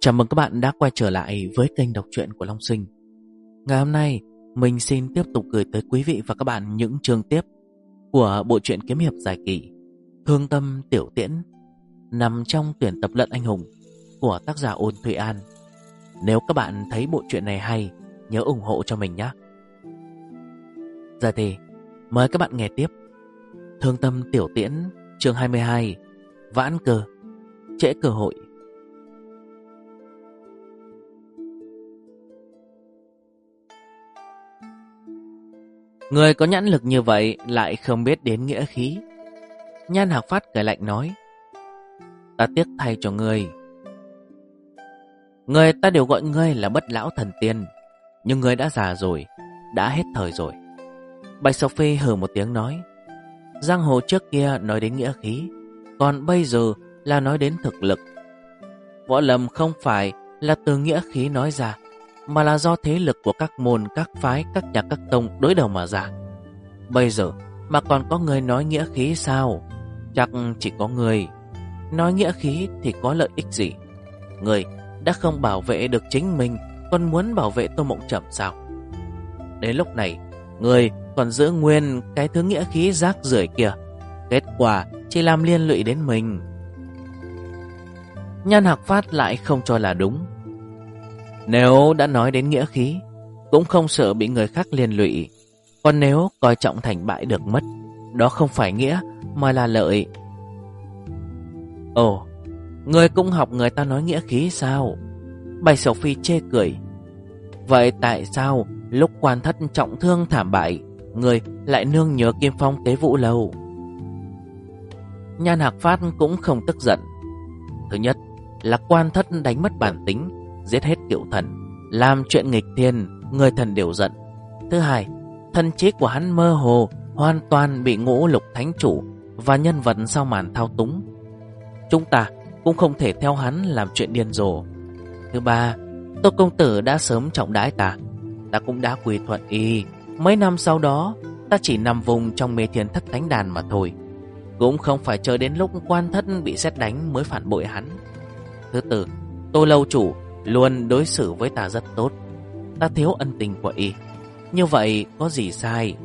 Chào mừng các bạn đã quay trở lại với kênh đọc truyện của Long Sinh. Ngày hôm nay, mình xin tiếp tục gửi tới quý vị và các bạn những chương tiếp của bộ truyện kiếm hiệp dài kỳ Thương Tâm Tiểu Tiễn, nằm trong tuyển tập Lận Anh Hùng của tác giả Ôn Thụy An. Nếu các bạn thấy bộ truyện này hay, nhớ ủng hộ cho mình nhé. Giờ thì mời các bạn nghe tiếp Thương Tâm Tiểu Tiễn chương 22, Vãn Cơ, Trễ Cơ Hội. Người có nhãn lực như vậy lại không biết đến nghĩa khí. Nhan Hạc Phát cười lạnh nói: Ta tiếc thay cho ngươi. Người ta đều gọi ngươi là bất lão thần tiên, nhưng ngươi đã già rồi, đã hết thời rồi. Bạch Sophie hừ một tiếng nói: Giang hồ trước kia nói đến nghĩa khí, còn bây giờ là nói đến thực lực. Võ lâm không phải là từ nghĩa khí nói ra, mà là do thế lực của các môn, các phái, các nhà, các tông đối đầu mà ra. Bây giờ mà còn có người nói nghĩa khí sao? Chắc chỉ có người. Nói nghĩa khí thì có lợi ích gì? Người đã không bảo vệ được chính mình, còn muốn bảo vệ Tô Mộng Trầm sao? Đến lúc này, người còn giữ nguyên cái thứ nghĩa khí rác rưởi kia, kết quả chỉ làm liên lụy đến mình. Nhan Hạc Phát lại không cho là đúng. Nếu đã nói đến nghĩa khí, cũng không sợ bị người khác liên lụy. Còn nếu coi trọng thành bại được mất, đó không phải nghĩa mà là lợi. Ồ, người cũng học người ta nói nghĩa khí sao? Bạch Sophie chê cười. Vậy tại sao lúc Quan Thất trọng thương thảm bại, người lại nương nhờ Kim Phong Tế Vũ Lâu? Nhan Hạc Phát cũng không tức giận. Thứ nhất là Quan Thất đánh mất bản tính, giết hết cựu thần, làm chuyện nghịch thiên, người thần đều giận. Thứ hai, thần trí của hắn mơ hồ, hoàn toàn bị Ngũ Lục Thánh Chủ và nhân vật sau màn thao túng. Chúng ta cũng không thể theo hắn làm chuyện điên rồ. Thứ ba, Tô công tử đã sớm trọng đãi ta cũng đã quy thuận y. Mấy năm sau đó, ta chỉ nằm vùng trong Mê Thiên Thất Thánh Đàn mà thôi, cũng không phải chờ đến lúc Quan Thất bị sét đánh mới phản bội hắn. Thứ tư, Tô lâu chủ luôn đối xử với ta rất tốt, ta thiếu ân tình của y, như vậy có gì sai?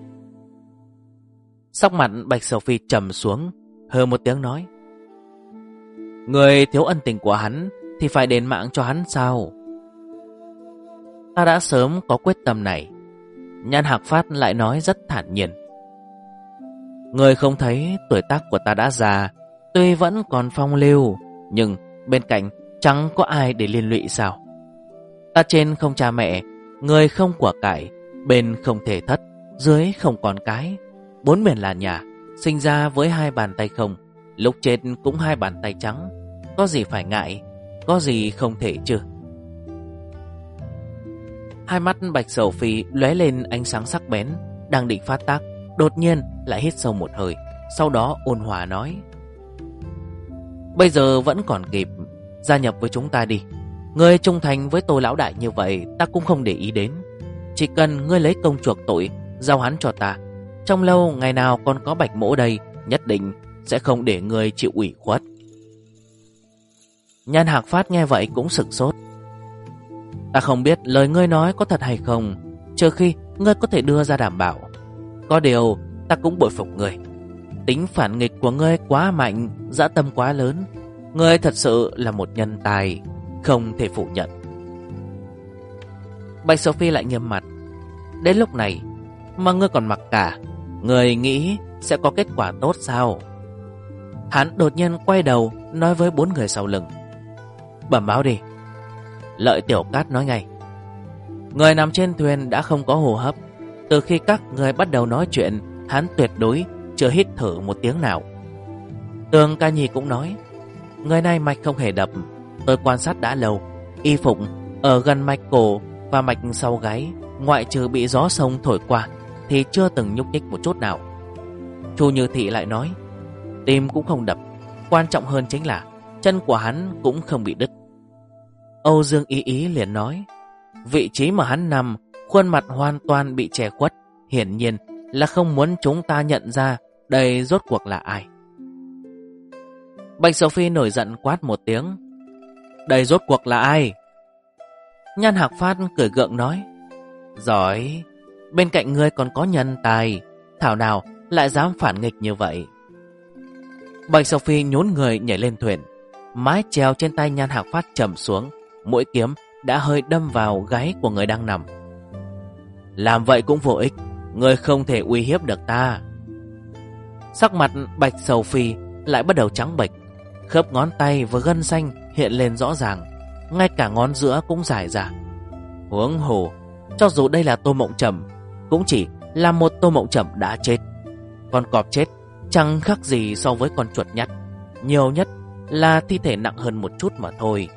Sắc mặt Bạch Sophie trầm xuống, hừ một tiếng nói: Người thiếu ân tình của hắn thì phải đền mạng cho hắn sao? Ta đã sớm có quyết tâm này. Nhan Hạc Phát lại nói rất thản nhiên: Người không thấy tuổi tác của ta đã già, tuy vẫn còn phong lưu, nhưng bên cạnh chẳng có ai để liên lụy sao? Ta trên không cha mẹ, người không của cải, bên không thể thất, dưới không còn cái, bốn miền là nhà, sinh ra với hai bàn tay không, lúc chết cũng hai bàn tay trắng. Có gì phải ngại, có gì không thể chứ? Hai mắt Bạch Sophie lóe lên ánh sáng sắc bén, đang định phát tác, đột nhiên lại hít sâu một hơi, sau đó ôn hòa nói: Bây giờ vẫn còn kịp, gia nhập với chúng ta đi. Ngươi trung thành với Tô lão đại như vậy, ta cũng không để ý đến. Chỉ cần ngươi lấy công chuộc tội, giao hắn cho ta, trong lâu ngày nào còn có Bạch mỗ đây, nhất định sẽ không để ngươi chịu ủy khuất. Nhan Hạc Phát nghe vậy cũng sửng sốt. Ta không biết lời ngươi nói có thật hay không, trừ khi ngươi có thể đưa ra đảm bảo. Có điều ta cũng bội phục ngươi. Tính phản nghịch của ngươi quá mạnh, dã tâm quá lớn. Ngươi thật sự là một nhân tài, không thể phủ nhận. Bạch Sophie lại nghiêm mặt: Đến lúc này mà ngươi còn mặc cả, ngươi nghĩ sẽ có kết quả tốt sao? Hắn đột nhiên quay đầu nói với bốn người sau lưng: Bẩm báo đi. Lợi Tiểu Cát nói ngay: Người nằm trên thuyền đã không có hô hấp. Từ khi các người bắt đầu nói chuyện, hắn tuyệt đối chưa hít thở một tiếng nào. Tường Ca Nhi cũng nói: Người này mạch không hề đập. Tôi quan sát đã lâu, y phục ở gần mạch cổ và mạch sau gáy, ngoại trừ bị gió sông thổi qua, thì chưa từng nhúc nhích một chút nào. Chu Như Thị lại nói: Tim cũng không đập. Quan trọng hơn chính là chân của hắn cũng không bị đứt. Âu Dương Ý Ý liền nói: Vị trí mà hắn nằm, khuôn mặt hoàn toàn bị che khuất, hiển nhiên là không muốn chúng ta nhận ra đây rốt cuộc là ai. Bạch Sophie nổi giận quát một tiếng: Đây rốt cuộc là ai? Nhan Hạc Phát cười gượng nói, giỏi, bên cạnh ngươi còn có nhân tài, thảo nào lại dám phản nghịch như vậy. Bạch Sophie nhún người nhảy lên thuyền. Mái chèo trên tay Nhan Hạc Phát trầm xuống, mũi kiếm đã hơi đâm vào gáy của người đang nằm. Làm vậy cũng vô ích, ngươi không thể uy hiếp được ta. Sắc mặt Bạch Sophie lại bắt đầu trắng bệch, khớp ngón tay và gân xanh hiện lên rõ ràng, ngay cả ngón giữa cũng dài ra. Huống hồ, cho dù đây là Tô Mộng Trầm, cũng chỉ là một Tô Mộng Trầm đã chết. Con cọp chết chẳng khác gì so với con chuột nhắt, nhiều nhất là thi thể nặng hơn một chút mà thôi.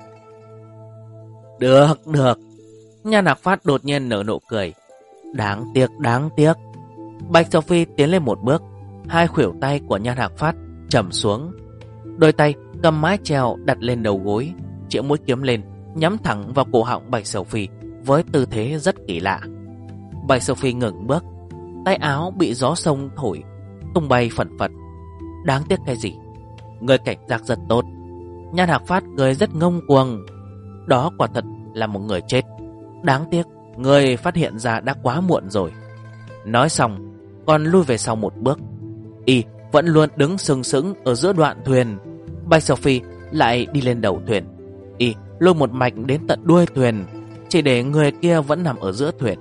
Được. Nhan Hạc Phát đột nhiên nở nụ cười. Đáng tiếc. Bạch Sophie tiến lên một bước, hai khuỷu tay của Nhan Hạc Phát trầm xuống, đôi tay cầm mái chèo đặt lên đầu gối, chĩa mũi kiếm lên, nhắm thẳng vào cổ họng Bạch Sophie với tư thế rất kỳ lạ. Bạch Sophie ngừng bước, tay áo bị gió sông thổi tung bay phần phật. Đáng tiếc cái gì? Người cảnh giác rất tốt. Nhan Hạc Phát cười rất ngông cuồng. Đó quả thật là một người chết. Đáng tiếc người phát hiện ra đã quá muộn rồi. Nói xong còn lui về sau một bước. Y vẫn luôn đứng sừng sững ở giữa đoạn thuyền. Bạch Sophie lại đi lên đầu thuyền. Y lôi một mạch đến tận đuôi thuyền, chỉ để người kia vẫn nằm ở giữa thuyền.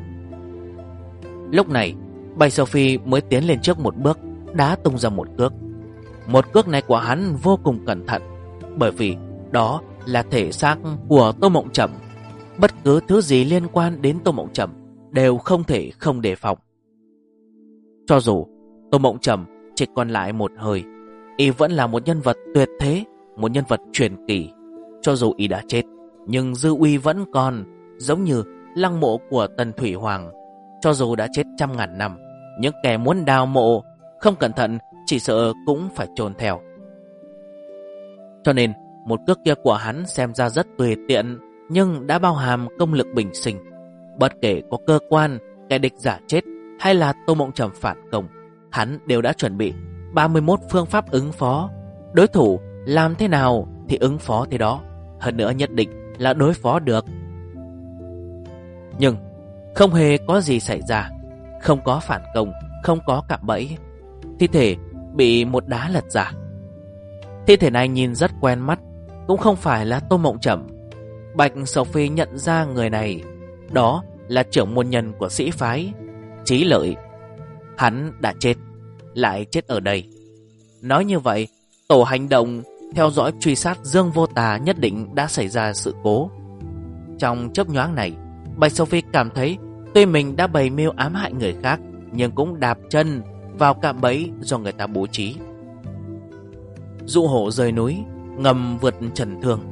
Lúc này Bạch Sophie mới tiến lên trước một bước, đá tung ra một cước. Một cước này của hắn vô cùng cẩn thận, bởi vì đó là thể xác của Tô Mộng Trầm. Bất cứ thứ gì liên quan đến Tô Mộng Trầm đều không thể không đề phòng. Cho dù Tô Mộng Trầm chỉ còn lại một hơi, y vẫn là một nhân vật tuyệt thế, một nhân vật truyền kỳ. Cho dù y đã chết, nhưng dư uy vẫn còn, giống như lăng mộ của Tần Thủy Hoàng. Cho dù đã chết trăm ngàn năm, những kẻ muốn đào mộ không cẩn thận chỉ sợ cũng phải chôn theo. Cho nên một cước kia của hắn xem ra rất tùy tiện, nhưng đã bao hàm công lực bình sinh. Bất kể có cơ quan, kẻ địch giả chết hay là Tô Mộng Trầm phản công, hắn đều đã chuẩn bị 31 phương pháp ứng phó. Đối thủ làm thế nào thì ứng phó thế đó, hơn nữa nhất định là đối phó được. Nhưng không hề có gì xảy ra, không có phản công, không có cạm bẫy. Thi thể bị một đá lật ra. Thi thể này nhìn rất quen mắt, cũng không phải là Tô Mộng Trầm. Bạch Sophie nhận ra người này, đó là trưởng môn nhân của sĩ phái Chí Lợi. Hắn đã chết, lại chết ở đây. Nói như vậy, tổ hành động theo dõi truy sát Dương Vô Tà nhất định đã xảy ra sự cố. Trong chớp nhoáng này, Bạch Sophie cảm thấy tuy mình đã bày mưu ám hại người khác, nhưng cũng đạp chân vào cạm bẫy do người ta bố trí. Dụ hổ rời núi, ngầm vượt trần thương.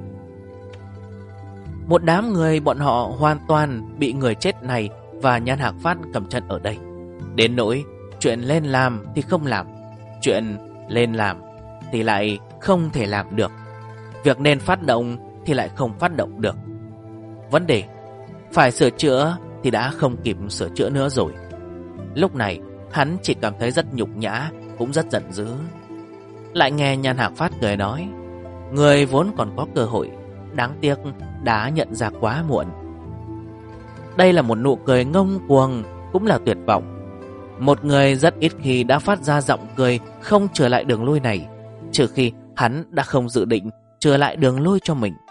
Một đám người bọn họ hoàn toàn bị người chết này và Nhan Hạc Phát cầm chân ở đây. Đến nỗi chuyện lên làm thì không làm, chuyện lên làm thì lại không thể làm được, việc nên phát động thì lại không phát động được. Vấn đề phải sửa chữa thì đã không kịp sửa chữa nữa rồi. Lúc này hắn chỉ cảm thấy rất nhục nhã, cũng rất giận dữ. Lại nghe Nhan Hạc Phát cười nói, người vốn còn có cơ hội, đáng tiếc đã nhận ra quá muộn. Đây là một nụ cười ngông cuồng, cũng là tuyệt vọng. Một người rất ít khi đã phát ra giọng cười không trở lại đường lui này, trừ khi hắn đã không dự định trở lại đường lui cho mình.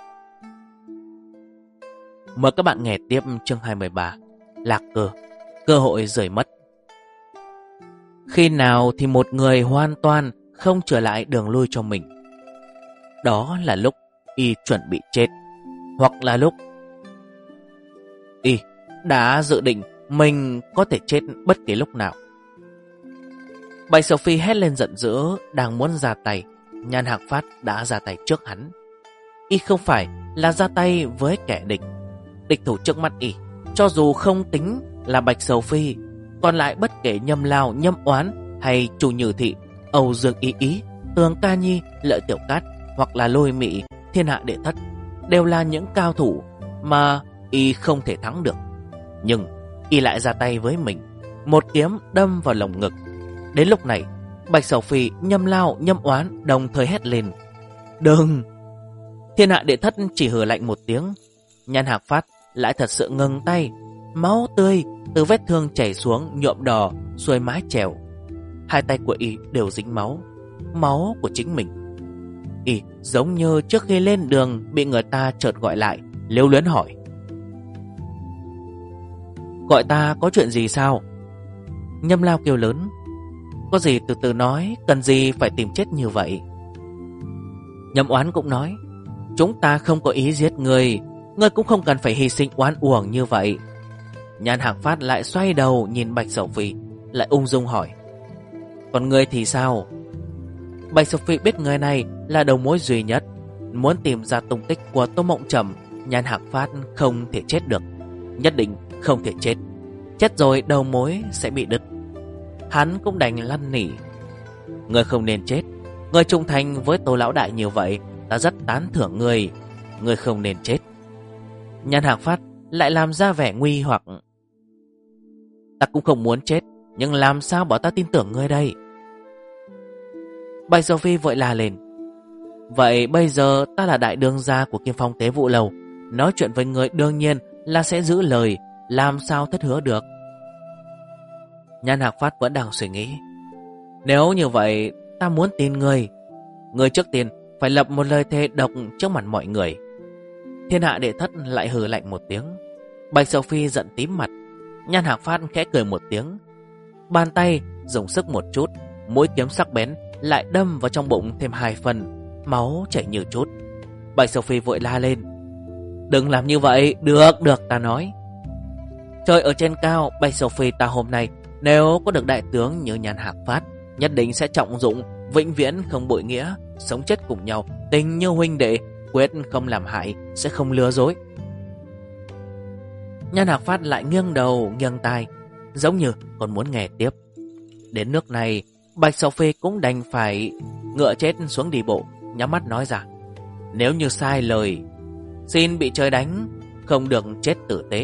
Mời các bạn nghe tiếp chương 23, Lạc Cơ, cơ hội rời mất. Khi nào thì một người hoàn toàn không trở lại đường lui cho mình? Đó là lúc y chuẩn bị chết, hoặc là lúc y đã dự định mình có thể chết bất kỳ lúc nào. Bạch Sophie hét lên giận dữ, đang muốn ra tay. Nhan Hạc Phát đã ra tay trước hắn. Y không phải là ra tay với kẻ địch. Địch thủ trước mắt y, cho dù không tính là Bạch Sophie, còn lại bất kể Nhâm Lao, Nhâm Oán hay Chu Như Thị, Âu Dương Ý Ý, Tường Ca Nhi, Lợi Tiểu Cát hoặc là Lôi Mị, Thiên Hạ Đệ Thất đều là những cao thủ mà y không thể thắng được. Nhưng y lại ra tay với mình, một kiếm đâm vào lồng ngực. Đến lúc này, Bạch Sophie, Nhâm Lao, Nhâm Oán đồng thời hét lên, đừng! Thiên Hạ Đệ Thất chỉ hừ lạnh một tiếng. Nhan Hạc Phát lại thật sự ngừng tay. Máu tươi từ vết thương chảy xuống nhuộm đỏ xuôi mái chèo. Hai tay của y đều dính máu, máu của chính mình. Y giống như trước khi lên đường bị người ta chợt gọi lại, lưu luyến hỏi: "Gọi ta có chuyện gì sao?" Nhâm Lao kêu lớn: "Có gì từ từ nói, cần gì phải tìm chết như vậy?" Nhâm Oán cũng nói: "Chúng ta không có ý giết người, ngươi cũng không cần phải hy sinh oan uổng như vậy." Nhan Hạc Phát lại xoay đầu nhìn Bạch Sầu Phi, lại ung dung hỏi: "Còn ngươi thì sao?" Bạch Sầu Phi biết người này là đầu mối duy nhất, muốn tìm ra tung tích của Tô Mộng Trầm, Nhan Hạc Phát không thể chết được, nhất định không thể chết. Chết rồi đầu mối sẽ bị đứt. Hắn cũng đành lăn nỉ: "Ngươi không nên chết, ngươi trung thành với Tô lão đại như vậy, ta rất tán thưởng ngươi. Ngươi không nên chết." Nhan Hạc Phát lại làm ra vẻ nguy hoặc: "Ta cũng không muốn chết, nhưng làm sao bảo ta tin tưởng ngươi đây?" Bạch Sầu Phi vội la lên: "Vậy bây giờ ta là đại đương gia của Kim Phong Tế Vụ Lầu, nói chuyện với ngươi đương nhiên là sẽ giữ lời, làm sao thất hứa được?" Nhan Hạc Phát vẫn đang suy nghĩ: "Nếu như vậy, ta muốn tin ngươi. Ngươi trước tiên phải lập một lời thề độc trước mặt mọi người." Thiên Hạ Đệ Thất lại hừ lạnh một tiếng. Bạch Sầu Phi giận tím mặt. Nhan Hạc Phát khẽ cười một tiếng, bàn tay dùng sức một chút, mũi kiếm sắc bén lại đâm vào trong bụng thêm 2 phần, máu chảy như chút. Bạch Sầu Phi vội la lên: "Đừng làm như vậy, được ta nói." Trời ở trên cao, Bạch Sầu Phi ta hôm nay nếu có được đại tướng như Nhan Hạc Phát, nhất định sẽ trọng dụng, vĩnh viễn không bội nghĩa, sống chết cùng nhau, tình như huynh đệ, quyết không làm hại, sẽ không lừa dối. Nhan Hạc Phát lại nghiêng đầu nghiêng tai, giống như còn muốn nghe tiếp. Đến nước này, Bạch Sầu Phi cũng đành phải ngựa chết xuống đi bộ, nhắm mắt nói ra: "Nếu như sai lời, xin bị trời đánh, không được chết tử tế."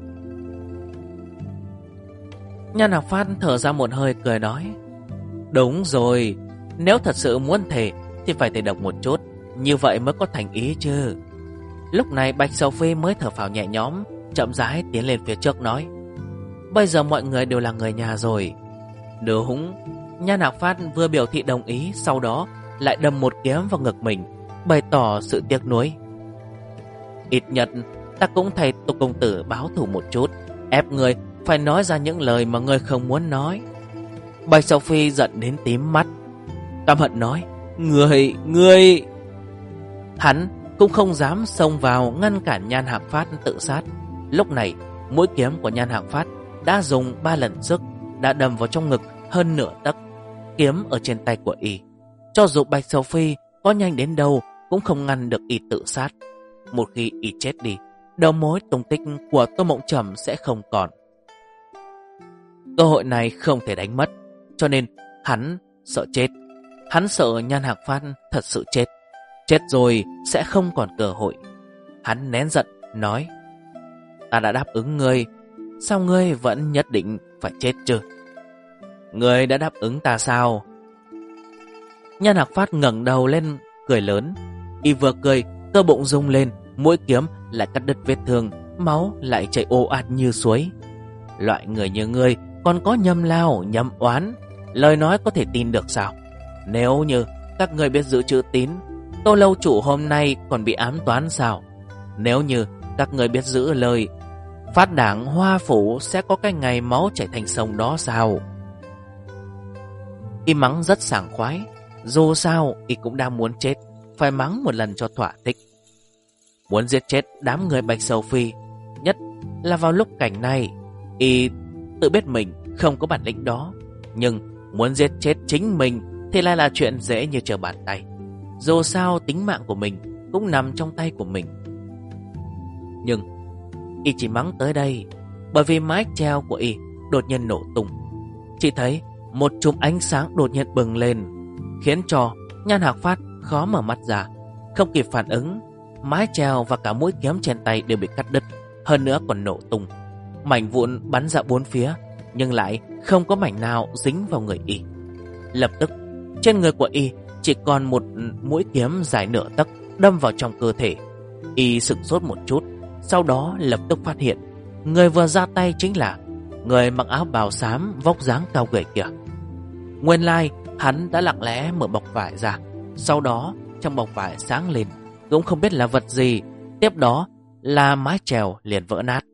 Nhan Hạc Phát thở ra một hơi cười nói: "Đúng rồi, nếu thật sự muốn thề thì phải thề độc một chút, như vậy mới có thành ý chứ." Lúc này Bạch Sầu Phi mới thở phào nhẹ nhõm, chậm rãi tiến lên phía trước nói: "Bây giờ mọi người đều là người nhà rồi." Đúng. Nhan Hạc Phát vừa biểu thị đồng ý, sau đó lại đâm một kiếm vào ngực mình, bày tỏ sự tiếc nuối: "Ít nhất ta cũng thay Tô công tử báo thù một chút, ép người phải nói ra những lời mà người không muốn nói." Bạch Sầu Phi giận đến tím mắt, căm hận nói: Ngươi Hắn cũng không dám xông vào ngăn cản Nhan Hạc Phát tự sát. Lúc này mũi kiếm của Nhan Hạc Phát đã dùng 3 lần sức, đã đâm vào trong ngực hơn nửa tấc. Kiếm ở trên tay của y, cho dù Bạch Sầu Phi có nhanh đến đâu cũng không ngăn được y tự sát. Một khi y chết đi, đầu mối tung tích của Tô Mộng Trầm sẽ không còn. Cơ hội này không thể đánh mất, cho nên hắn sợ chết. Hắn sợ Nhan Hạc Phát thật sự chết. Chết rồi sẽ không còn cơ hội. Hắn nén giận nói: "Ta đã đáp ứng ngươi, sao ngươi vẫn nhất định phải chết chứ?" "Ngươi đã đáp ứng ta sao?" Nhan Hạc Phát ngẩng đầu lên cười lớn. Y vừa cười, cơ bụng rung lên, mũi kiếm lại cắt đứt vết thương, máu lại chảy ồ ạt như suối. Loại người như ngươi còn có Nhâm Lao, Nhâm Oán, lời nói có thể tin được sao? Nếu như các ngươi biết giữ chữ tín, Tô lâu chủ hôm nay còn bị ám toán sao? Nếu như các ngươi biết giữ lời, Phát đảng Hoa Phủ sẽ có cái ngày máu chảy thành sông đó sao? Y mắng rất sảng khoái. Dù sao y cũng đang muốn chết, phải mắng một lần cho thỏa thích. Muốn giết chết đám người Bạch Sầu Phi, nhất là vào lúc cảnh này. Y tự biết mình không có bản lĩnh đó, nhưng muốn giết chết chính mình thì lại là chuyện dễ như trở bàn tay. Dù sao tính mạng của mình cũng nằm trong tay của mình. Nhưng y chỉ mắng tới đây, bởi vì mái cheo của y đột nhiên nổ tung. Chỉ thấy một chùm ánh sáng đột nhiên bừng lên, khiến cho Nhan Hạc Phát khó mở mắt ra. Không kịp phản ứng, mái cheo và cả mũi kiếm trên tay đều bị cắt đứt, hơn nữa còn nổ tung. Mảnh vụn bắn ra bốn phía, nhưng lại không có mảnh nào dính vào người y. Lập tức trên người của y chỉ còn một mũi kiếm dài nửa tấc, đâm vào trong cơ thể. Y sửng sốt một chút, sau đó lập tức phát hiện người vừa ra tay chính là người mặc áo bào xám vóc dáng cao gầy kia. Nguyên lai hắn đã lặng lẽ mở bọc vải ra, sau đó trong bọc vải sáng lên, cũng không biết là vật gì, tiếp đó là mái chèo liền vỡ nát.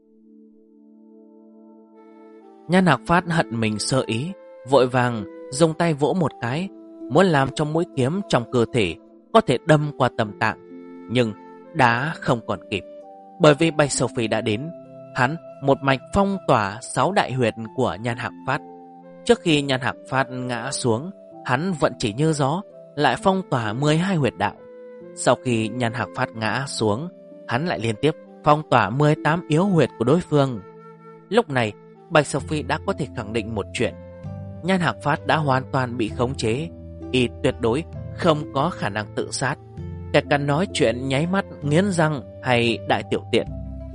Nhan Hạc Phát hận mình sơ ý, vội vàng dùng tay vỗ một cái, muốn làm cho mũi kiếm trong cơ thể có thể đâm qua tâm tạng, nhưng đã không còn kịp, bởi vì Bạch Sầu Phi đã đến. Hắn một mạch phong tỏa 6 đại huyệt của Nhan Hạc Phát. Trước khi Nhan Hạc Phát ngã xuống, hắn vẫn chỉ như gió, lại phong tỏa 12 huyệt đạo. Sau khi Nhan Hạc Phát ngã xuống, hắn lại liên tiếp phong tỏa 18 yếu huyệt của đối phương. Lúc này, Bạch Sầu Phi đã có thể khẳng định một chuyện: Nhan Hạc Phát đã hoàn toàn bị khống chế, y tuyệt đối không có khả năng tự sát, kể cả nói chuyện nháy mắt, nghiến răng hay đại tiểu tiện.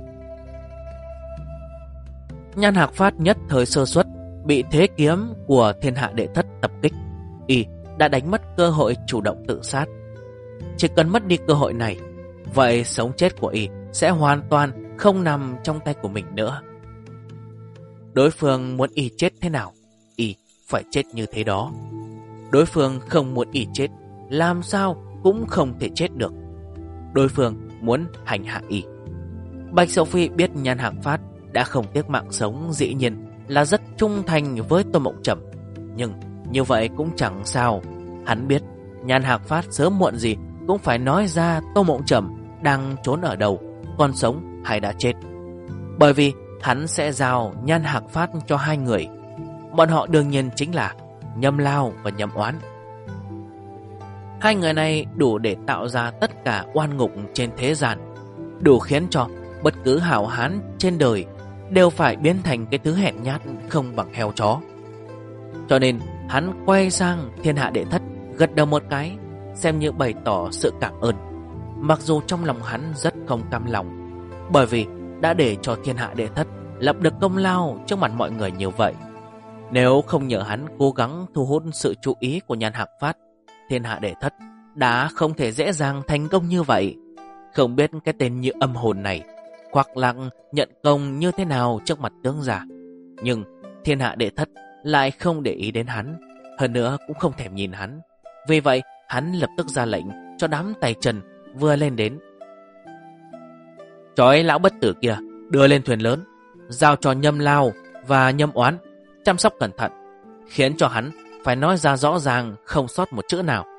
Nhan Hạc Phát nhất thời sơ suất, bị thế kiếm của Thiên Hạ Đệ Thất tập kích, y đã đánh mất cơ hội chủ động tự sát. Chỉ cần mất đi cơ hội này, vậy sống chết của y sẽ hoàn toàn không nằm trong tay của mình nữa. Đối phương muốn y chết thế nào, y phải chết như thế đó. Đối phương không muốn y chết, làm sao cũng không thể chết được. Đối phương muốn hành hạ y. Bạch Sầu Phi biết Nhan Hạc Phát đã không tiếc mạng sống, dĩ nhiên là rất trung thành với Tô Mộng Trầm. Nhưng như vậy cũng chẳng sao. Hắn biết Nhan Hạc Phát sớm muộn gì cũng phải nói ra Tô Mộng Trầm đang trốn ở đâu, còn sống hay đã chết. Bởi vì hắn sẽ giao Nhan Hạc Phát cho hai người. Bọn họ đương nhiên chính là Nhâm Lao và Nhâm Oán. Hai người này đủ để tạo ra tất cả oan ngục trên thế gian, đủ khiến cho bất cứ hảo hán trên đời đều phải biến thành cái thứ hèn nhát không bằng heo chó. Cho nên hắn quay sang Thiên Hạ Đệ Thất, gật đầu một cái, xem như bày tỏ sự cảm ơn. Mặc dù trong lòng hắn rất không cam lòng, bởi vì đã để cho Thiên Hạ Đệ Thất lập được công lao trước mặt mọi người như vậy. Nếu không nhờ hắn cố gắng thu hút sự chú ý của Nhan Hạc Phát, Thiên Hạ Đệ Thất đã không thể dễ dàng thành công như vậy. Không biết cái tên như âm hồn này hoặc lặng nhận công như thế nào trước mặt tướng giả, nhưng Thiên Hạ Đệ Thất lại không để ý đến hắn, hơn nữa cũng không thèm nhìn hắn. Vì vậy hắn lập tức ra lệnh cho đám tay chân vừa lên đến: trói lão bất tử kia đưa lên thuyền lớn, giao cho Nhâm Lao và Nhâm Oán chăm sóc cẩn thận, khiến cho hắn phải nói ra rõ ràng, không sót một chữ nào.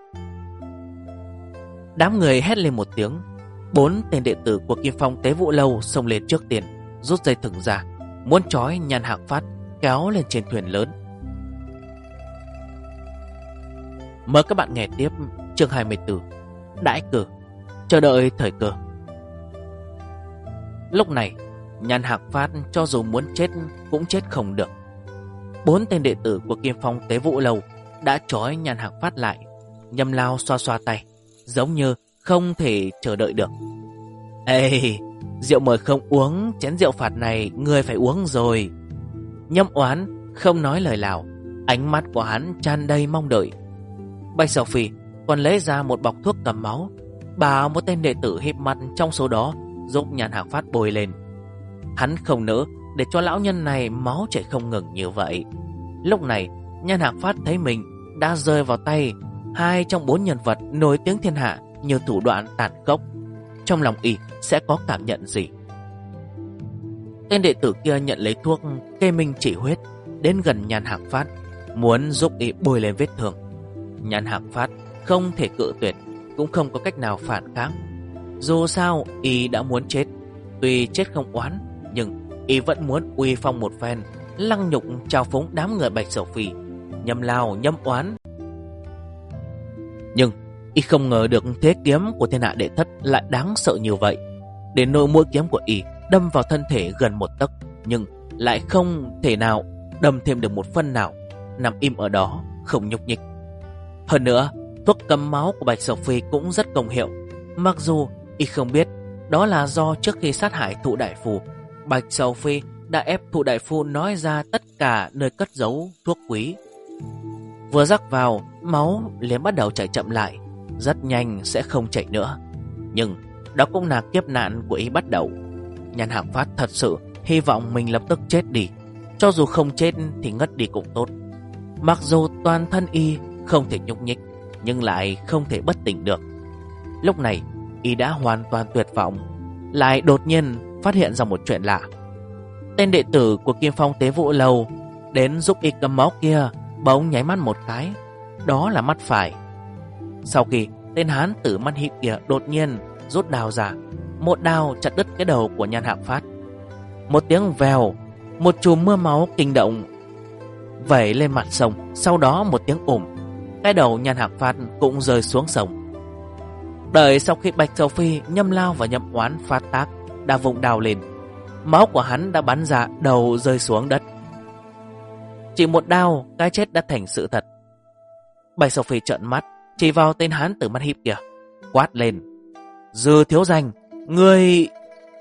Đám người hét lên một tiếng. 4 tên đệ tử của Kim Phong Tế Vũ Lâu xông lên trước tiên, rút dây thừng ra, muốn trói Nhan Hạc Phát kéo lên trên thuyền lớn. Mời các bạn nghe tiếp chương 24, Đãi Cử, chờ đợi thời cơ. Lúc này Nhan Hạc Phát cho dù muốn chết cũng chết không được. 4 tên đệ tử của Kim Phong Tế Vũ Lâu đã trói Nhan Hạc Phát lại. Nhâm Lao xoa xoa tay, giống như không thể chờ đợi được. Ê, rượu mời không uống, chén rượu phạt này người phải uống rồi. Nhâm Oán không nói lời nào, ánh mắt của hắn tràn đầy mong đợi. Bạch Sầu Phi còn lấy ra một bọc thuốc cầm máu, bảo một tên đệ tử híp mắt trong số đó giúp Nhan Hạc Phát bôi lên. Hắn không nỡ để cho lão nhân này máu chảy không ngừng như vậy. Lúc này Nhan Hạc Phát thấy mình đã rơi vào tay 2 trong 4 nhân vật nổi tiếng thiên hạ như thủ đoạn tàn khốc. Trong lòng y sẽ có cảm nhận gì? Tên đệ tử kia nhận lấy thuốc kê minh chỉ huyết, đến gần Nhan Hạc Phát, muốn giúp y bôi lên vết thương. Nhan Hạc Phát không thể cự tuyệt, cũng không có cách nào phản kháng. Dù sao y đã muốn chết, tuy chết không oán, nhưng y vẫn muốn uy phong một phen, lăng nhục trao phúng đám người Bạch Sầu Phi, Nhâm Lao, Nhâm Oán. Nhưng y không ngờ được thế kiếm của Thiên Hạ Đệ Thất lại đáng sợ như vậy, đến nỗi mũi kiếm của y đâm vào thân thể gần 1 tấc, nhưng lại không thể nào đâm thêm được một phân nào, nằm im ở đó không nhúc nhích. Hơn nữa, thuốc cầm máu của Bạch Sầu Phi cũng rất công hiệu. Mặc dù y không biết đó là do trước khi sát hại Thụ Đại Phu, Bạch Sầu Phi đã ép Thụ Đại Phu nói ra tất cả nơi cất giấu thuốc quý. Vừa rắc vào, máu liền bắt đầu chảy chậm lại, rất nhanh sẽ không chảy nữa. Nhưng đó cũng là kiếp nạn của y bắt đầu. Nhan Hạc Phát thật sự hy vọng mình lập tức chết đi. Cho dù không chết thì ngất đi cũng tốt. Mặc dù toàn thân y không thể nhúc nhích, nhưng lại không thể bất tỉnh được. Lúc này y đã hoàn toàn tuyệt vọng. Lại đột nhiên phát hiện ra một chuyện lạ. Tên đệ tử của Kim Phong Tế Vũ Lâu đến giúp y cầm máu kia bỗng nháy mắt một cái. Đó là mắt phải. Sau khi tên hán tử mắt híp kia đột nhiên rút đao ra, một đao chặt đứt cái đầu của Nhan Hạc Phát. Một tiếng vèo, một chùm mưa máu kinh động vẩy lên mặt sông. Sau đó một tiếng ồm, cái đầu Nhan Hạc Phát cũng rơi xuống sông. Đợi sau khi Bạch Sầu Phi, Nhâm Lao và Nhậm Oán phát tác đã vung đao lên, máu của hắn đã bắn ra, đầu rơi xuống đất. Chỉ một đao, cái chết đã thành sự thật. Bạch Sầu Phi trợn mắt chỉ vào tên hán tử mắt híp kia, quát lên: Dư Thiếu Danh, ngươi...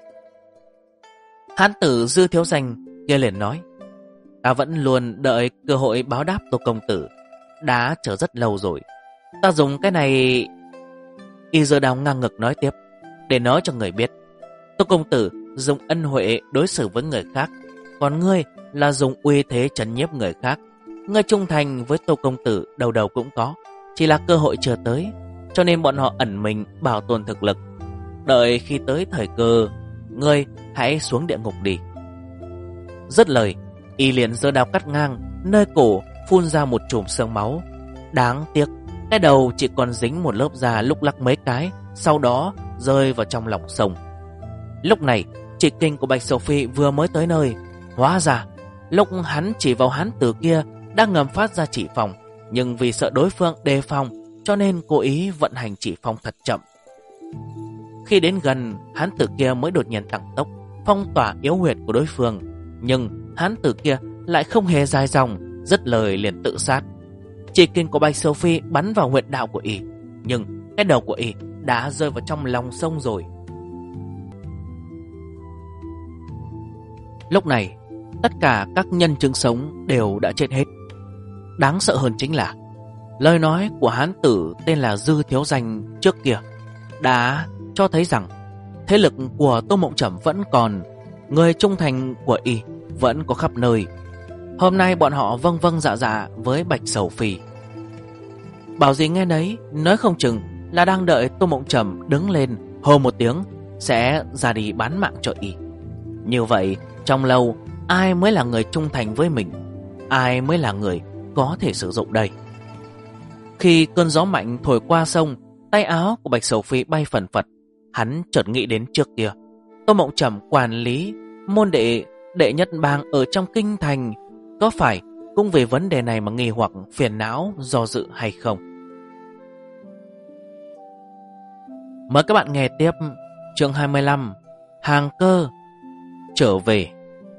Hán tử Dư Thiếu Danh kia liền nói: Ta vẫn luôn đợi cơ hội báo đáp Tô công tử, đã chờ rất lâu rồi. Ta dùng cái này... Y giơ đao ngang ngực nói tiếp: Để nói cho người biết, Tô công tử dùng ân huệ đối xử với người khác, còn ngươi là dùng uy thế trấn nhiếp người khác. Ngươi trung thành với Tô công tử đầu đầu cũng có, chỉ là cơ hội chưa tới, cho nên bọn họ ẩn mình bảo tồn thực lực. Đợi khi tới thời cơ, ngươi hãy xuống địa ngục đi. Dứt lời, y liền giơ đao cắt ngang, nơi cổ phun ra một chùm xương máu. Đáng tiếc, cái đầu chỉ còn dính một lớp da lúc lắc mấy cái, sau đó rơi vào trong lòng sông. Lúc này, chỉ kinh của Bạch Sầu Phi vừa mới tới nơi. Hóa ra, lúc hắn chỉ vào hán tử kia đang ngầm phát ra chỉ phòng, nhưng vì sợ đối phương đề phòng, cho nên cố ý vận hành chỉ phong thật chậm. Khi đến gần, hán tử kia mới đột nhiên tăng tốc, phong tỏa yếu huyệt của đối phương. Nhưng hán tử kia lại không hề dài dòng, dứt lời liền tự sát. Chỉ kinh của Bạch Sầu Phi bắn vào huyệt đạo của y, nhưng cái đầu của y đã rơi vào trong lòng sông rồi. Lúc này, tất cả các nhân chứng sống đều đã chết hết. Đáng sợ hơn chính là lời nói của hán tử tên là Dư Thiếu Danh trước kia đã cho thấy rằng thế lực của Tô Mộng Trầm vẫn còn, người trung thành của y vẫn có khắp nơi. Hôm nay bọn họ vâng vâng dạ dạ với Bạch Sầu Phi. Bảo gì nghe nấy, nói không chừng là đang đợi Tô Mộng Trầm đứng lên hô một tiếng sẽ ra đi bán mạng cho y. Như vậy, trong lâu ai mới là người trung thành với mình, ai mới là người có thể sử dụng đây? Khi cơn gió mạnh thổi qua sông, tay áo của Bạch Sầu Phi bay phần phật. Hắn chợt nghĩ đến trước kia, Tô Mộng Trầm quản lý môn đệ nhất bang ở trong kinh thành, có phải cũng vì vấn đề này mà nghi hoặc phiền não do dự hay không? Mời các bạn nghe tiếp chương 25, Hàng Cơ trở về.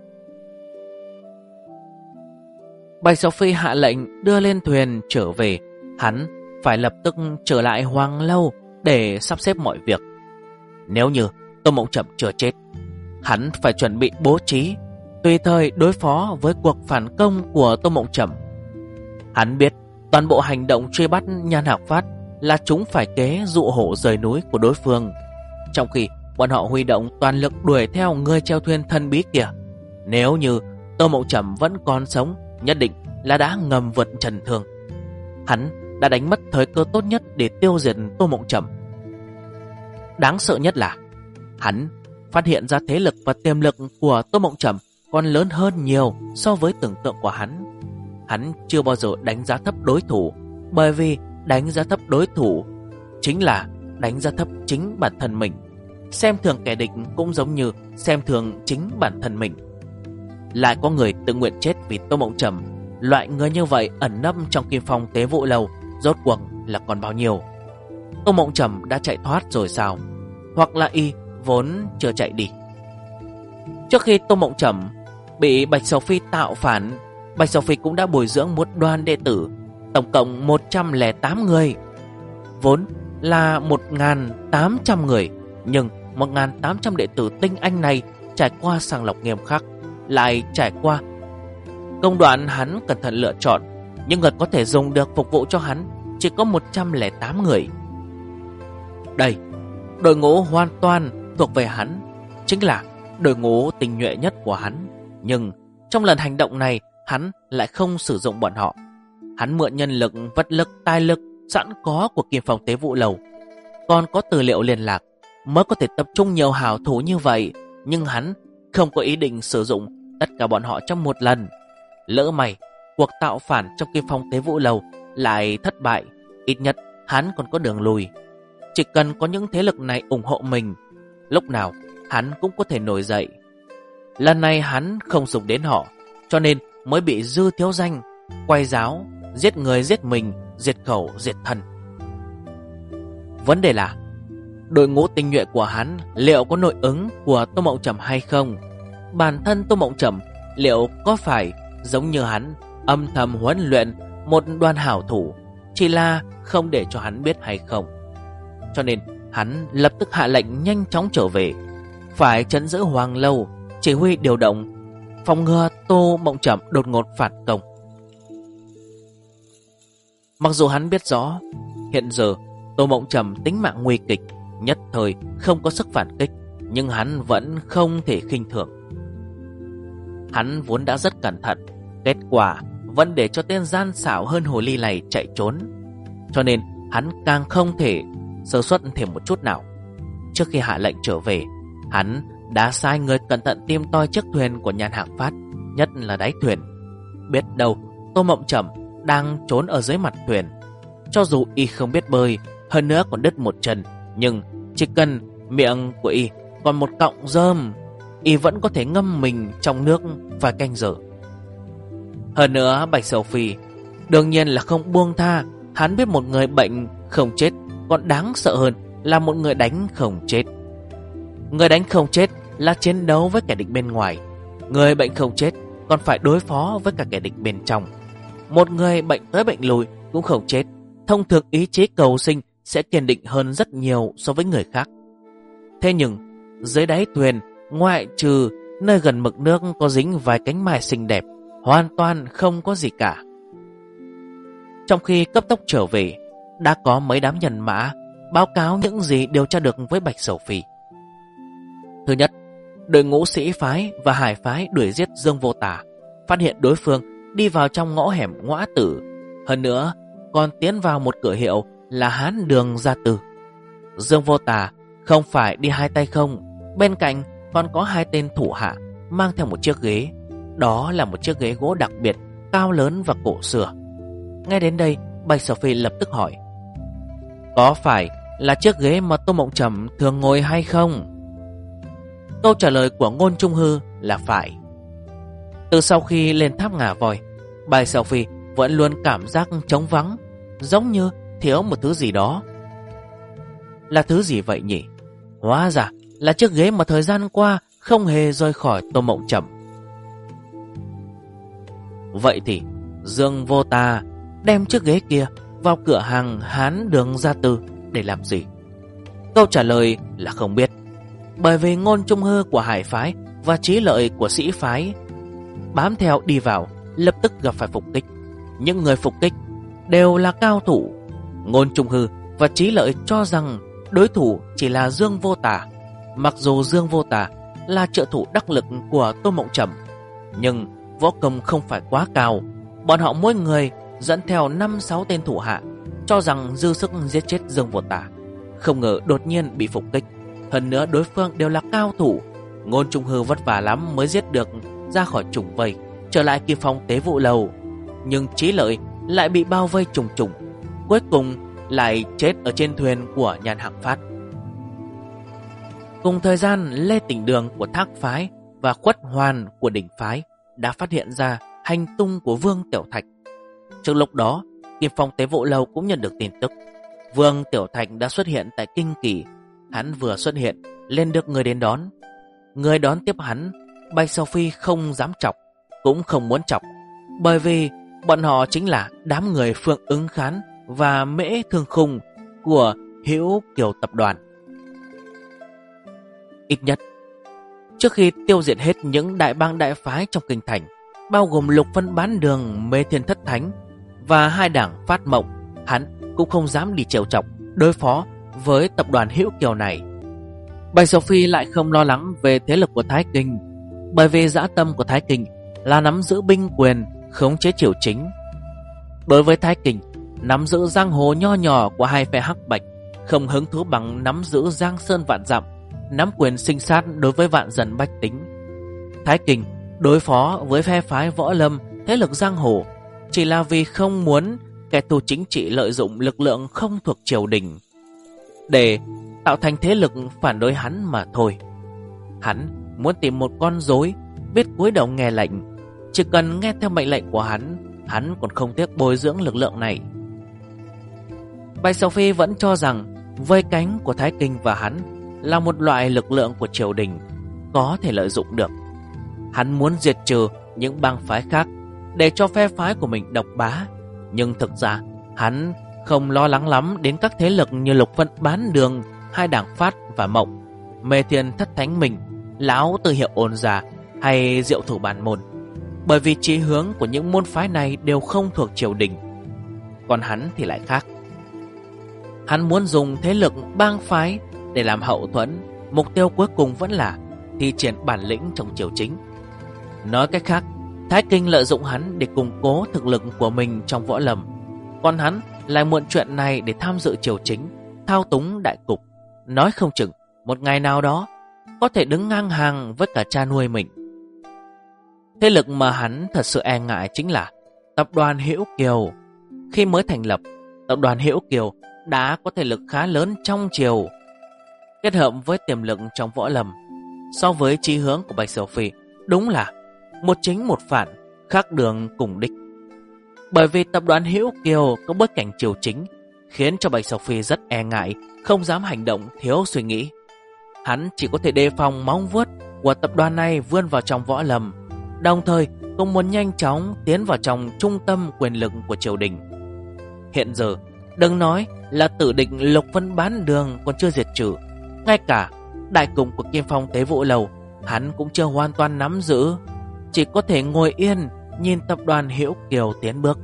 Bạch Sầu Phi hạ lệnh đưa lên thuyền trở về. Hắn phải lập tức trở lại Hoàng Lâu để sắp xếp mọi việc. Nếu như Tô Mộng Trầm chưa chết, hắn phải chuẩn bị bố trí tùy thời đối phó với cuộc phản công của Tô Mộng Trầm. Hắn biết toàn bộ hành động truy bắt Nhan Hạc Phát là chúng phải kế dụ hổ rời núi của đối phương, trong khi bọn họ huy động toàn lực đuổi theo người chèo thuyền thần bí kia. Nếu như Tô Mộng Trầm vẫn còn sống, nhất định là đã ngầm vượt trần thương. Hắn đã đánh mất thời cơ tốt nhất để tiêu diệt Tô Mộng Trầm. Đáng sợ nhất là hắn phát hiện ra thế lực và tiềm lực của Tô Mộng Trầm còn lớn hơn nhiều so với tưởng tượng của hắn. Hắn chưa bao giờ đánh giá thấp đối thủ, bởi vì đánh giá thấp đối thủ chính là đánh giá thấp chính bản thân mình. Xem thường kẻ địch cũng giống như xem thường chính bản thân mình. Lại có người tự nguyện chết vì Tô Mộng Trầm. Loại người như vậy ẩn nấp trong Kim Phong Tế Vũ Lâu rốt cuộc là còn bao nhiêu? Tô Mộng Trầm đã chạy thoát rồi sao? Hoặc là y vốn chưa chạy đi? Trước khi Tô Mộng Trầm bị Bạch Sầu Phi tạo phản, Bạch Sầu Phi cũng đã bồi dưỡng một đoàn đệ tử, tổng cộng 108 người. Vốn là 1.800 người, nhưng 1.800 đệ tử tinh anh này trải qua sàng lọc nghiêm khắc, lại trải qua công đoạn hắn cẩn thận lựa chọn, nhưng người có thể dùng được phục vụ cho hắn chỉ có 108 người. Đây Đội ngũ hoàn toàn thuộc về hắn, chính là đội ngũ tinh nhuệ nhất của hắn. Nhưng trong lần hành động này, hắn lại không sử dụng bọn họ. Hắn mượn nhân lực, vật lực, tài lực sẵn có của Kim Phong Tế Vũ Lầu, còn có tư liệu liên lạc, mới có thể tập trung nhiều hảo thủ như vậy. Nhưng hắn không có ý định sử dụng tất cả bọn họ trong một lần. Lỡ may cuộc tạo phản trong Kim Phong Tế Vũ Lầu lại thất bại, ít nhất hắn còn có đường lùi. Chỉ cần có những thế lực này ủng hộ mình, lúc nào hắn cũng có thể nổi dậy. Lần này hắn không dùng đến họ, cho nên mới bị Dư Thiếu Danh quay giáo, giết người giết mình, diệt khẩu diệt thân. Vấn đề là đội ngũ tinh nhuệ của hắn liệu có nội ứng của Tô Mộng Trầm hay không? Bản thân Tô Mộng Trầm liệu có phải giống như hắn âm thầm huấn luyện một đoàn hảo thủ, chỉ là không để cho hắn biết hay không? Cho nên hắn lập tức hạ lệnh nhanh chóng trở về, phải trấn giữ Hoàng Lâu, chỉ huy điều động, phòng ngừa Tô Mộng Trầm đột ngột phản công. Mặc dù hắn biết rõ hiện giờ Tô Mộng Trầm tính mạng nguy kịch, nhất thời không có sức phản kích, nhưng hắn vẫn không thể khinh thường. Hắn vốn đã rất cẩn thận, kết quả vẫn để cho tên gian xảo hơn hồ ly này chạy trốn, cho nên hắn càng không thể sơ suất thêm một chút nào. Trước khi hạ lệnh trở về, hắn đã sai người cẩn thận tìm toi chiếc thuyền của Nhan Hạc Phát, nhất là đáy thuyền. Biết đâu Tô Mộng Trầm đang trốn ở dưới mặt thuyền. Cho dù y không biết bơi, hơn nữa còn đứt một chân, nhưng chỉ cần miệng của y còn một cọng rơm, y vẫn có thể ngâm mình trong nước vài canh giờ. Hơn nữa Bạch Sầu Phi đương nhiên là không buông tha. Hắn biết một người bệnh không chết còn đáng sợ hơn là một người đánh không chết. Người đánh không chết là chiến đấu với kẻ địch bên ngoài, người bệnh không chết còn phải đối phó với cả kẻ địch bên trong. Một người bệnh tới bệnh lùi cũng không chết, thông thường ý chí cầu sinh sẽ kiên định hơn rất nhiều so với người khác. Thế nhưng dưới đáy thuyền, ngoại trừ nơi gần mực nước có dính vài cánh mai xinh đẹp, hoàn toàn không có gì cả. Trong khi cấp tốc trở về, đã có mấy đám nhân mã báo cáo những gì điều tra được với Bạch Sầu Phi. Thứ nhất, đội ngũ Sĩ phái và Hải phái đuổi giết Dương Vô Tà, phát hiện đối phương đi vào trong ngõ hẻm Ngõa Tử, hơn nữa còn tiến vào một cửa hiệu là Hán Đường Gia Tử. Dương Vô Tà không phải đi hai tay không, bên cạnh còn có hai tên thủ hạ mang theo một chiếc ghế. Đó là một chiếc ghế gỗ đặc biệt, cao lớn và cổ xưa. Nghe đến đây, Bạch Sầu Phi lập tức hỏi: có phải là chiếc ghế mà Tô Mộng Trầm thường ngồi hay không? Câu trả lời của Ngôn Trung Hư là phải. Từ sau khi lên tháp Ngà Voi, Bạch Sầu Phi vẫn luôn cảm giác trống vắng, giống như thiếu một thứ gì đó. Là thứ gì vậy nhỉ? Hóa ra là chiếc ghế mà thời gian qua không hề rời khỏi Tô Mộng Trầm. Vậy thì Dương Vô Tà đem chiếc ghế kia vào cửa hàng Hán Đường Gia Tư để làm gì? Câu trả lời là không biết. Bởi vì Ngôn Trung Hư của Hải phái và Trí Lợi của Sĩ phái bám theo đi vào, lập tức gặp phải phục kích. Những người phục kích đều là cao thủ. Ngôn Trung Hư và Trí Lợi cho rằng đối thủ chỉ là Dương Vô Tà. Mặc dù Dương Vô Tà là trợ thủ đắc lực của Tô Mộng Trầm, nhưng võ công không phải quá cao. Bọn họ mỗi người dẫn theo 5-6 tên thủ hạ, cho rằng dư sức giết chết Dương Vô Tà. Không ngờ đột nhiên bị phục kích, hơn nữa đối phương đều là cao thủ. Ngôn Trung Hư vất vả lắm mới giết được ra khỏi trùng vây, trở lại Kim Phong Tế Vũ Lầu. Nhưng Trí Lợi lại bị bao vây trùng trùng, cuối cùng lại chết ở trên thuyền của Nhan Hạc Phát. Cùng thời gian, Lê Tỉnh Đường của Thác phái và Khuất Hoàn của Đỉnh phái đã phát hiện ra hành tung của Vương Tiểu Thạch. Trước lúc đó, Kim Phong Tế Vũ Lầu cũng nhận được tin tức Vương Tiểu Thạch đã xuất hiện tại Kinh Kỳ. Hắn vừa xuất hiện, lên được người đến đón. Người đón tiếp hắn, Bạch Sầu Phi không dám chọc, cũng không muốn chọc, bởi vì bọn họ chính là đám người Phương Ứng Khán và Mễ Thương Khung của Hữu Kiều tập đoàn. Ít nhất, trước khi tiêu diệt hết những đại bang đại phái trong kinh thành, bao gồm Lục Phân Bán Đường, Mê Thiên Thất Thánh và hai đảng Phát Mộng, hắn cũng không dám đi trêu chọc, đối phó với tập đoàn Hữu Kiều này. Bạch Sầu Phi lại không lo lắng về thế lực của Thái Kinh, bởi vì dã tâm của Thái Kinh là nắm giữ binh quyền, khống chế triều chính. Đối với Thái Kinh, nắm giữ giang hồ nho nhỏ của hai phe hắc bạch không hứng thú bằng nắm giữ giang sơn vạn dặm, nắm quyền sinh sát đối với vạn dân bách tính. Thái Kinh đối phó với phe phái võ lâm, thế lực giang hồ chỉ là vì không muốn kẻ thù chính trị lợi dụng lực lượng không thuộc triều đình để tạo thành thế lực phản đối hắn mà thôi. Hắn muốn tìm một con rối biết cúi đầu nghe lệnh, chỉ cần nghe theo mệnh lệnh của hắn còn không tiếc bồi dưỡng lực lượng này. Bạch Sầu Phi vẫn cho rằng vây cánh của Thái Kinh và hắn là một loại lực lượng của triều đình có thể lợi dụng được. Hắn muốn diệt trừ những bang phái khác để cho phe phái của mình độc bá, nhưng thực ra hắn không lo lắng lắm đến các thế lực như Lục Vân Bán Đường, Hai Đảng Phát và Mộng, Mê Thiên Thất Thánh Mình, Lão Tư Hiệu Ôn Gia hay Diệu Thủ Bản Môn, bởi vì chí hướng của những môn phái này đều không thuộc triều đình. Còn hắn thì lại khác. Hắn muốn dùng thế lực bang phái để làm hậu thuẫn, mục tiêu cuối cùng vẫn là thi triển bản lĩnh trong triều chính. Nói cách khác, Thái Kinh lợi dụng hắn để củng cố thực lực của mình trong võ lâm, còn hắn lại mượn chuyện này để tham dự triều chính, thao túng đại cục. Nói không chừng một ngày nào đó có thể đứng ngang hàng với cả cha nuôi mình. Thế lực mà hắn thật sự e ngại chính là tập đoàn Hữu Kiều. Khi mới thành lập, tập đoàn Hữu Kiều đã có thể lực khá lớn trong triều, kết hợp với tiềm lực trong võ lâm. So với chí hướng của Bạch Sầu Phi, đúng là một chính một phản, khác đường cùng đích. Bởi vì tập đoàn Hữu Kiều có bối cảnh triều chính, khiến cho Bạch Sầu Phi rất e ngại, không dám hành động thiếu suy nghĩ. Hắn chỉ có thể đề phòng móng vuốt của tập đoàn này vươn vào trong võ lâm, đồng thời cũng muốn nhanh chóng tiến vào trong trung tâm quyền lực của triều đình. Hiện giờ, đừng nói là tử địch Lục Vân Bán Đường còn chưa diệt trừ, ngay cả đại cục của Kim Phong Tế Vũ Lầu hắn cũng chưa hoàn toàn nắm giữ, chỉ có thể ngồi yên nhìn tập đoàn Hữu Kiều tiến bước.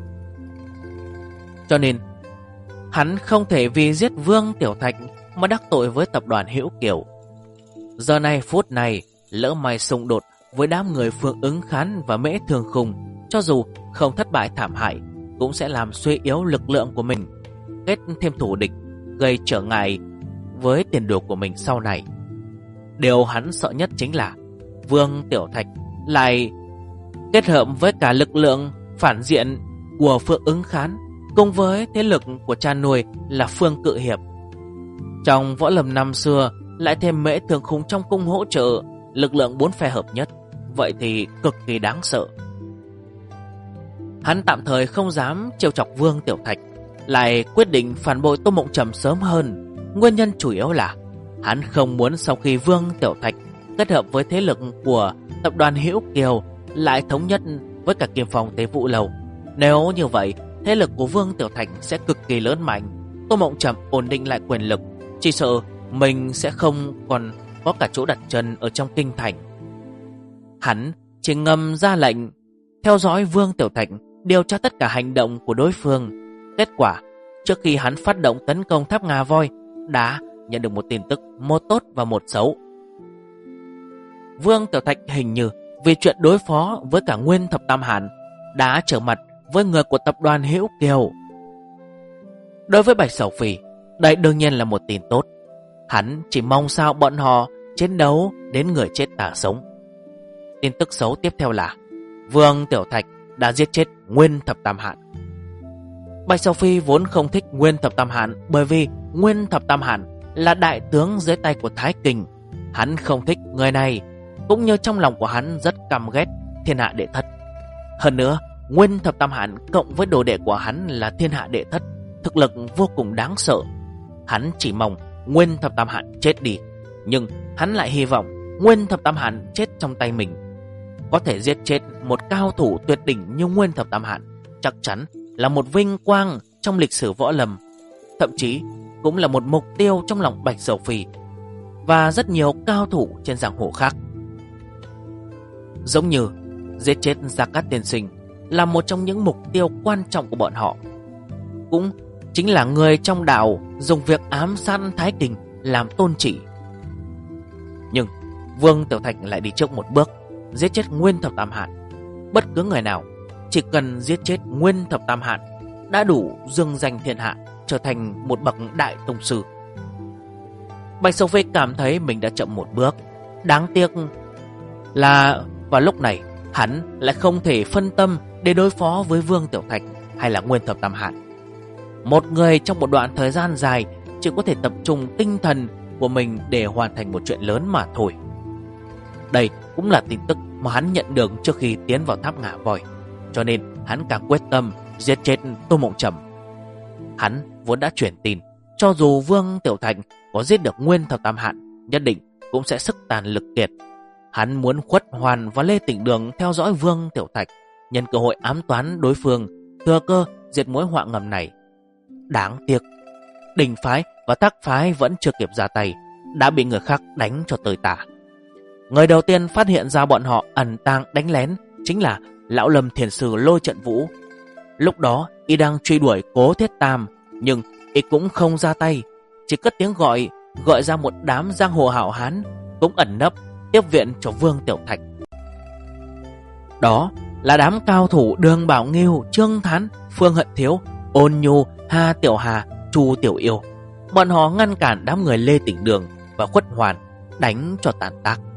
Cho nên hắn không thể vì giết Vương Tiểu Thạch mà đắc tội với tập đoàn Hữu Kiều. Giờ này phút này, lỡ may xung đột với đám người Phương Ứng Khán và Mễ Thường Khung, cho dù không thất bại thảm hại, cũng sẽ làm suy yếu lực lượng của mình, kết thêm thù địch, gây trở ngại với tiền đồ của mình sau này. Điều hắn sợ nhất chính là Vương Tiểu Thạch lại kết hợp với cả lực lượng phản diện của Phương Ứng Khán cùng với thế lực của cha nuôi là Phương Cự Hiệp. Trong võ lâm năm xưa lại thêm Mễ Thường Khung trong cung hỗ trợ, lực lượng bốn phe hợp nhất, vậy thì cực kỳ đáng sợ. Hắn tạm thời không dám trêu chọc Vương Tiểu Thạch, lại quyết định phản bội Tô Mộng Trầm sớm hơn. Nguyên nhân chủ yếu là hắn không muốn sau khi Vương Tiểu Thạch kết hợp với thế lực của tập đoàn Hữu Kiều lại thống nhất với cả Kim Phong Tế Vũ Lầu. Nếu như vậy, thế lực của Vương Tiểu Thạch sẽ cực kỳ lớn mạnh. Tô Mộng Trầm ổn định lại quyền lực, chỉ sợ mình sẽ không còn có cả chỗ đặt chân ở trong kinh thành. Hắn chỉ ngầm ra lệnh theo dõi Vương Tiểu Thạch, điều tra tất cả hành động của đối phương. Kết quả, trước khi hắn phát động tấn công tháp Ngà Voi, đã nhận được một tin tức, một tốt và một xấu. Vương Tiểu Thạch hình như vì chuyện đối phó với cả Nguyên Thập Tam Hàn đã trở mặt với người của tập đoàn Hữu Kiều. Đối với Bạch Sầu Phi, đây đương nhiên là một tin tốt. Hắn chỉ mong sao bọn họ chiến đấu đến người chết tà sống. Tin tức xấu tiếp theo là Vương Tiểu Thạch đã giết chết Nguyên Thập Tam Hàn. Bạch Sầu Phi vốn không thích Nguyên Thập Tam Hàn, bởi vì Nguyên Thập Tam Hàn là đại tướng dưới tay của Thái Kinh. Hắn không thích người này, cũng như trong lòng của hắn rất căm ghét Thiên Hạ Đệ Thất. Hơn nữa, Nguyên Thập Tam Hàn cộng với đồ đệ của hắn là Thiên Hạ Đệ Thất, thực lực vô cùng đáng sợ. Hắn chỉ mong Nguyên Thập Tam Hàn chết đi, nhưng hắn lại hy vọng Nguyên Thập Tam Hàn chết trong tay mình. Có thể giết chết một cao thủ tuyệt đỉnh như Nguyên Thập Tam Hàn chắc chắn là một vinh quang trong lịch sử võ lâm, thậm chí cũng là một mục tiêu trong lòng Bạch Sầu Phi và rất nhiều cao thủ trên giang hồ khác. Giống như giết chết Gia Cát Tiên Sinh là một trong những mục tiêu quan trọng của bọn họ, cũng chính là người trong đạo dùng việc ám sát Thái Kình làm tôn chỉ. Nhưng Vương Tiểu Thạch lại đi trước một bước, giết chết Nguyên Thập Tam Hạn. Bất cứ người nào chỉ cần giết chết Nguyên Thập Tam Hạn đã đủ dương danh thiên hạ, trở thành một bậc đại tông sư. Bạch Sầu Phi cảm thấy mình đã chậm một bước. Đáng tiếc là vào lúc này hắn lại không thể phân tâm để đối phó với Vương Tiểu Thạch hay là Nguyên Thập Tam Hạn. Một người trong một đoạn thời gian dài chỉ có thể tập trung tinh thần của mình để hoàn thành một chuyện lớn mà thôi. Đây cũng là tin tức mà hắn nhận được trước khi tiến vào tháp Ngạ Voi, cho nên hắn càng quyết tâm giết chết Tô Mộng Trầm. Hắn vốn đã truyền tin, cho dù Vương Tiểu Thạch có giết được Nguyên Thập Tam Hạn, nhất định cũng sẽ sức tàn lực kiệt. Hắn muốn Khuất Hoàn và Lê Tịnh Đường theo dõi Vương Tiểu Thạch, nhân cơ hội ám toán đối phương, thừa cơ diệt mối họa ngầm này. Đáng tiếc, Đình phái và Thác phái vẫn chưa kịp ra tay, đã bị người khác đánh cho tơi tả. Người đầu tiên phát hiện ra bọn họ ẩn tàng đánh lén chính là Lão Lâm Thiền Sư Lôi Trận Vũ. Lúc đó y đang truy đuổi Cố Thiết Tam, nhưng y cũng không ra tay, chỉ cất tiếng gọi ra một đám giang hồ hảo hán cũng ẩn nấp tiếp viện cho Vương Tiểu Thạch. Đó là đám cao thủ Đường Bảo Nghiêu, Trương Thán, Phương Hận Thiếu, Ôn Nhu, Hà Tiểu Hà, Chu Tiểu Yêu. Bọn họ ngăn cản đám người Lê Tịnh Đường và Khuất Hoàn, đánh cho tàn tác.